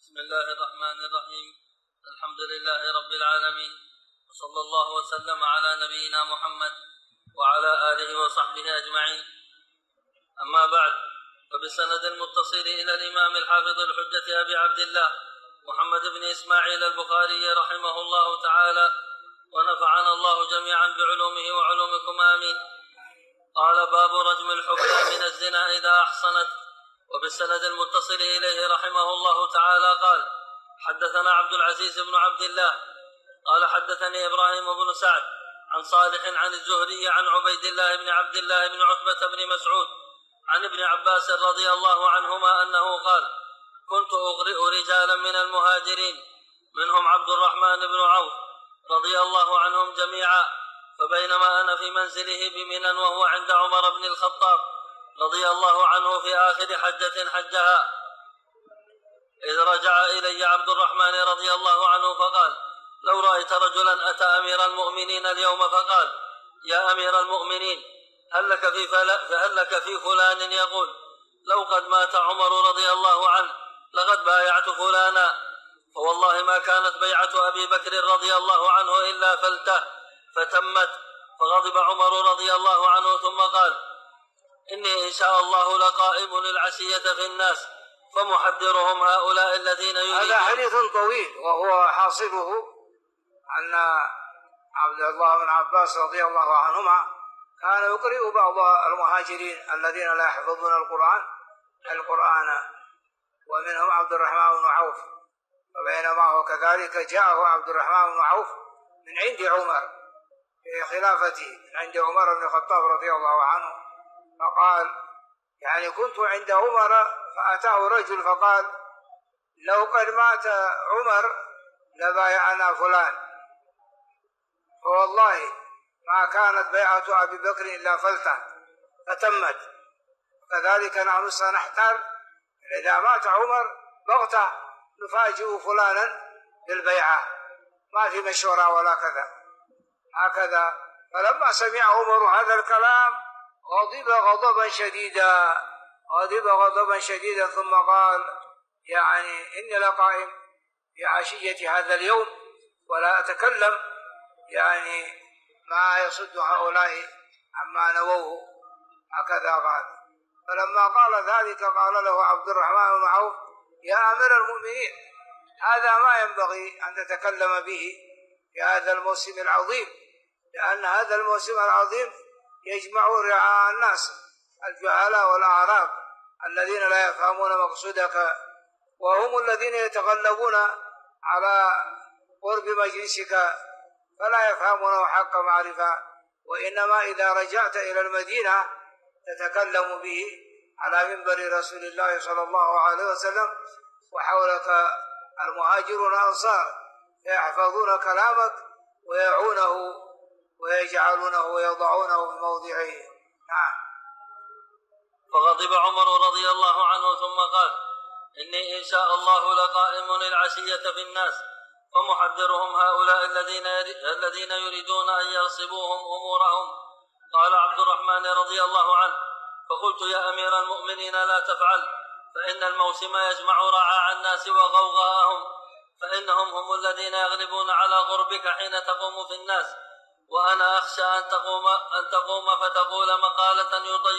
بسم الله الرحمن الرحيم. الحمد لله رب العالمين، وصلى الله وسلم على نبينا محمد وعلى آله وصحبه أجمعين. أما بعد، فبسند المتصل إلى الإمام الحافظ الحجة أبي عبد الله محمد بن إسماعيل البخاري رحمه الله تعالى، ونفعنا الله جميعا بعلومه وعلومكم آمين. قال: باب رجم الحبلى من الزنا إذا أحصنت. وبالسند المتصل إليه رحمه الله تعالى قال: حدثنا عبد العزيز بن عبد الله قال: حدثني إبراهيم بن سعد عن صالح عن الزهري عن عبيد الله بن عبد الله بن عتبة بن مسعود عن ابن عباس رضي الله عنهما أنه قال: كنت أقرئ رجالا من المهاجرين منهم عبد الرحمن بن عوف رضي الله عنهم جميعا، فبينما أنا في منزله بمنى وهو عند عمر بن الخطاب رضي الله عنه في آخر حجة حجها، إذ رجع إلي عبد الرحمن رضي الله عنه فقال: لو رأيت رجلا أتى أمير المؤمنين اليوم فقال: يا أمير المؤمنين، هل لك في فلان يقول: لو قد مات عمر رضي الله عنه لقد بايعت فلانا، فوالله ما كانت بيعة أبي بكر رضي الله عنه إلا فلته فتمت. فغضب عمر رضي الله عنه ثم قال: إني إن شاء الله لقائم العشية في الناس فمحذرهم هؤلاء الذين يريدون. هذا حديث طويل، وهو حاصله أن عبد الله بن عباس رضي الله عنهما كان يقرئ بعض المهاجرين الذين لا يحفظون القرآن ومنهم عبد الرحمن بن عوف. فبينما هو كذلك جاءه عبد الرحمن بن عوف من عند عمر في خلافته، من عند عمر بن الخطاب رضي الله عنه، فقال: يعني كنت عند عمر فأتاه رجل فقال: لو قد مات عمر لبايعنا فلان، فوالله ما كانت بيعة أبي بكر إلا فلته فتمت. كذلك نحن سنحتال إذا مات عمر بغته نفاجئ فلانا بالبيعة، ما في مشورة ولا كذا هكذا. فلما سمع عمر هذا الكلام غضب غضبا شديدا ثم قال: يعني إني لقائم في عشية هذا اليوم ولا أتكلم يعني ما يصد هؤلاء عما نووه، هكذا قال. فلما قال ذلك قال له عبد الرحمن بن عوف: يا أمير المؤمنين، هذا ما ينبغي أن تتكلم به في هذا الموسم العظيم، لأن هذا الموسم العظيم يجمع رعاء الناس الجهلاء والأعراب الذين لا يفهمون مقصودك، وهم الذين يتغلبون على قرب مجلسك فلا يفهمونه حق معرفة، وإنما إذا رجعت إلى المدينة تتكلم به على منبر رسول الله صلى الله عليه وسلم، وحولك المهاجرون الأنصار يحفظون كلامك ويعونه ويجعلونه ويضعونه في موضعه. نعم. فغضب عمر رضي الله عنه ثم قال: إني إن شاء الله لقائم العشية في الناس فمحذرهم هؤلاء الذين يريدون أن يغصبوهم أمورهم. قال عبد الرحمن رضي الله عنه: فقلت: يا أمير المؤمنين لا تفعل، فإن الموسم يجمع رعاع الناس وغوغاءهم، فإنهم هم الذين يغلبون على غربك حين تقوم في الناس، وأنا أخشى أن تقوم فتقول مقالة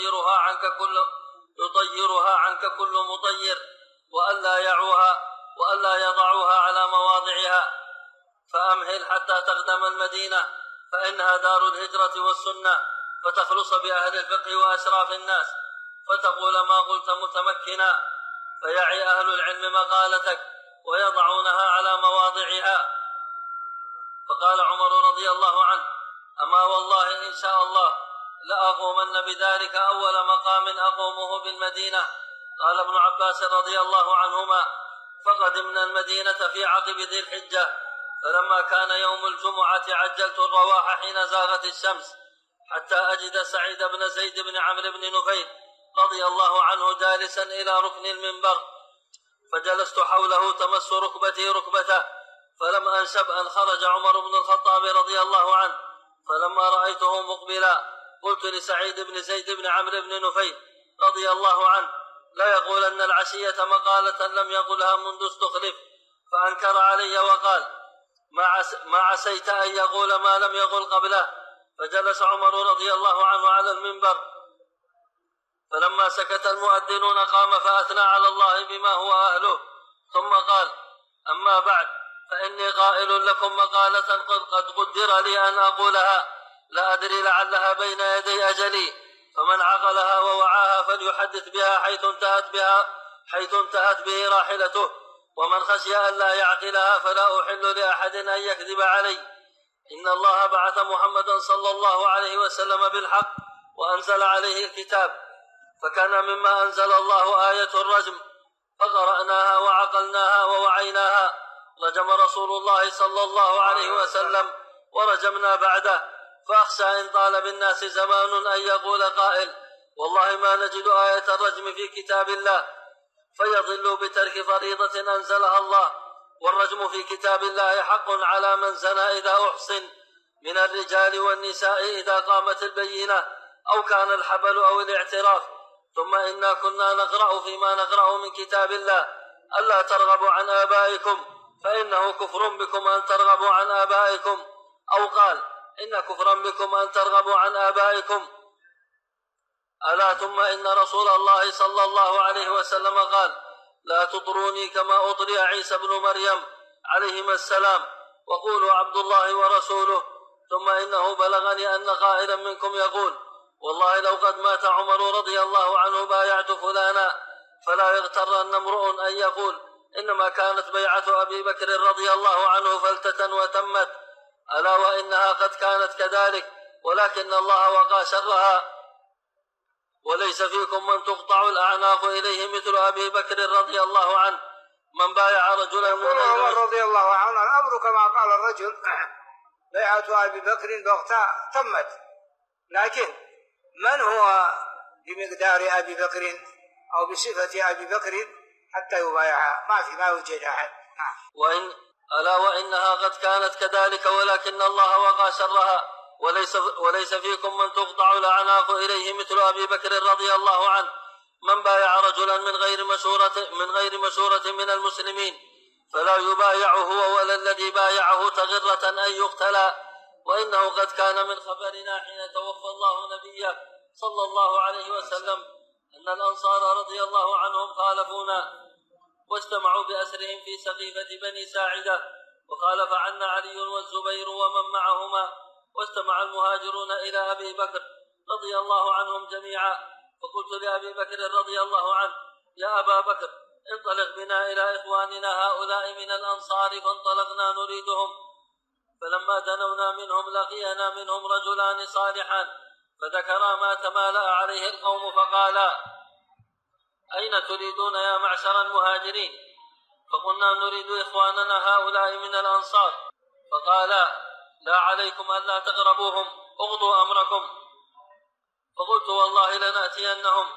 يطيرها عنك كل مطير، وألا يضعوها على مواضعها، فأمهل حتى تقدم المدينة، فإنها دار الهجرة والسنة، فتخلص بأهل الفقه وأشراف الناس، فتقول ما قلت متمكنا، فيعي أهل العلم مقالتك ويضعونها على مواضعها. فقال عمر رضي الله عنه: أما والله إن شاء الله لأقومن بذلك أول مقام أقومه بالمدينة. قال ابن عباس رضي الله عنهما: فقدمنا المدينة في عقب ذي الحجة، فلما كان يوم الجمعة عجلت الرواح حين زاغت الشمس حتى أجد سعيد بن زيد بن عمرو بن نفيل رضي الله عنه جالسا إلى ركن المنبر، فجلست حوله تمس ركبتي ركبته، فلم أنشب أن خرج عمر بن الخطاب رضي الله عنه، فلما رأيته مقبلا قلت لسعيد بن زيد بن عمرو بن نفيل رضي الله عنه: ليقولن العشية مقالة لم يقلها منذ استخلف، فأنكر علي وقال: ما عسيت أن يقول ما لم يقل قبله. فجلس عمر رضي الله عنه على المنبر، فلما سكت المؤذنون قام فأثنى على الله بما هو أهله، ثم قال: أما بعد، فإني قائل لكم مقالة قد قدر لي أن أقولها، لا أدري لعلها بين يدي أجلي، فمن عقلها ووعاها فليحدث بها حيث انتهت به راحلته، ومن خشي أن لا يعقلها فلا أحل لأحد أن يكذب علي. إن الله بعث محمدا صلى الله عليه وسلم بالحق وأنزل عليه الكتاب، فكان مما أنزل الله آية الرجم، فقرأناها وعقلناها ووعيناها، رجم رسول الله صلى الله عليه وسلم ورجمنا بعده، فأخشى إن طال بالناس زمان أن يقول قائل: والله ما نجد آية الرجم في كتاب الله، فيضل بترك فريضة أنزلها الله. والرجم في كتاب الله حق على من زنى إذا أحصن من الرجال والنساء إذا قامت البينة أو كان الحبل أو الاعتراف. ثم إنا كنا نقرأ فيما نقرأ من كتاب الله ألا ترغبوا عن آبائكم، فإنه كفر بكم أن ترغبوا عن آبائكم، أو قال: إن كفرا بكم أن ترغبوا عن آبائكم. ألا ثم إن رسول الله صلى الله عليه وسلم قال: لا تطروني كما أطري عيسى بن مريم عليهما السلام، وقولوا عبد الله ورسوله. ثم إنه بلغني أن قائلا منكم يقول: والله لو قد مات عمر رضي الله عنه بايعت فلانا، فلا يغترن امرؤ أن يقول إنما كانت بيعة أبي بكر رضي الله عنه فلتة وتمت، ألا وإنها قد كانت كذلك، ولكن الله وقى شرها. وليس فيكم من تقطع الأعناق إليه مثل أبي بكر رضي الله عنه، من بايع رجلا من عمر رضي الله عنه الأمر كما قال الرجل: بيعة أبي بكر بوقتها تمت، لكن من هو بمقدار أبي بكر أو بصفة أبي بكر حتى يبايعها؟ ما يوجد أحد. ألا وإنها قد كانت كذلك، ولكن الله وقى شرها. وليس فيكم من تقطع الأعناق إليه مثل أبي بكر رضي الله عنه، من بايع رجلا من غير مشورة من المسلمين فلا يبايعه هو ولا الذي بايعه تغرة أن يقتلا. وإنه قد كان من خبرنا حين توفى الله نبيه صلى الله عليه وسلم أن الأنصار رضي الله عنهم خالفونا واجتمعوا بأسرهم في سقيفة بني ساعدة، وخالف عنا علي والزبير ومن معهما، واجتمع المهاجرون إلى أبي بكر رضي الله عنهم جميعا. فقلت لأبي بكر رضي الله عنه: يا أبا بكر، انطلق بنا إلى إخواننا هؤلاء من الأنصار. فانطلقنا نريدهم، فلما دنونا منهم لقينا منهم رجلان صالحان، فذكرا ما تمالأ عليه القوم فقالا: أين تريدون يا معشر المهاجرين؟ فقلنا: نريد إخواننا هؤلاء من الأنصار. فقالا: لا عليكم ألا تقربوهم، اغضوا أمركم. فقلت: والله لنأتينهم.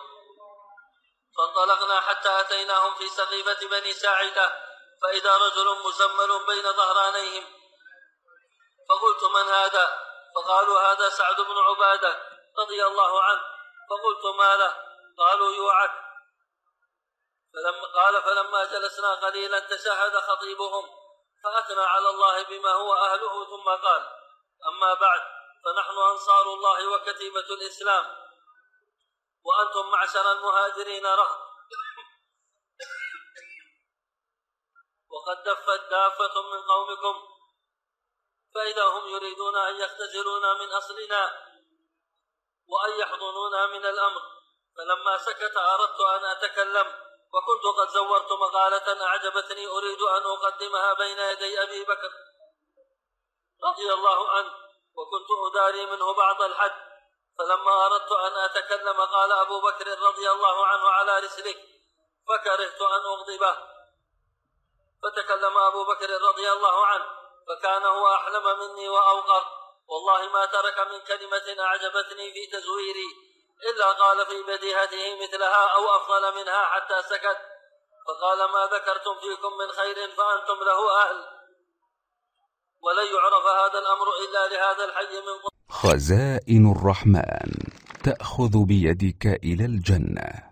فانطلقنا حتى أتيناهم في سقيفة بني ساعدة، فإذا رجل مزمل بين ظهرانيهم. فقلت: من هذا؟ فقالوا: هذا سعد بن عبادة رضي الله عنه. فقلت: ما له؟ قالوا: يوعك. فلما جلسنا قليلا تشهد خطيبهم فأثنى على الله بما هو أهله، ثم قال: أما بعد، فنحن أنصار الله وكتيبة الإسلام، وأنتم معشر المهاجرين رهط، وقد دفت دافة من قومكم، فإذا هم يريدون أن يختزلونا من أصلنا وأن يحضنونا من الأمر. فلما سكت أردت أن أتكلم، وكنت قد زورت مقالة أعجبتني أريد أن أقدمها بين يدي أبي بكر رضي الله عنه، وكنت أداري منه بعض الحد. فلما أردت أن أتكلم قال أبو بكر رضي الله عنه: على رسلك، فكرهت أن أغضبه. فتكلم أبو بكر رضي الله عنه، فكان هو أحلم مني وأوقر، والله ما ترك من كلمة أعجبتني في تزويري إلا قال في بديهته مثلها أو أفضل منها حتى سكت. فقال: ما ذكرتم فيكم من خير فأنتم له أهل، ولن يعرف هذا الأمر إلا لهذا الحي من خزائن الرحمن تأخذ بيدك إلى الجنة.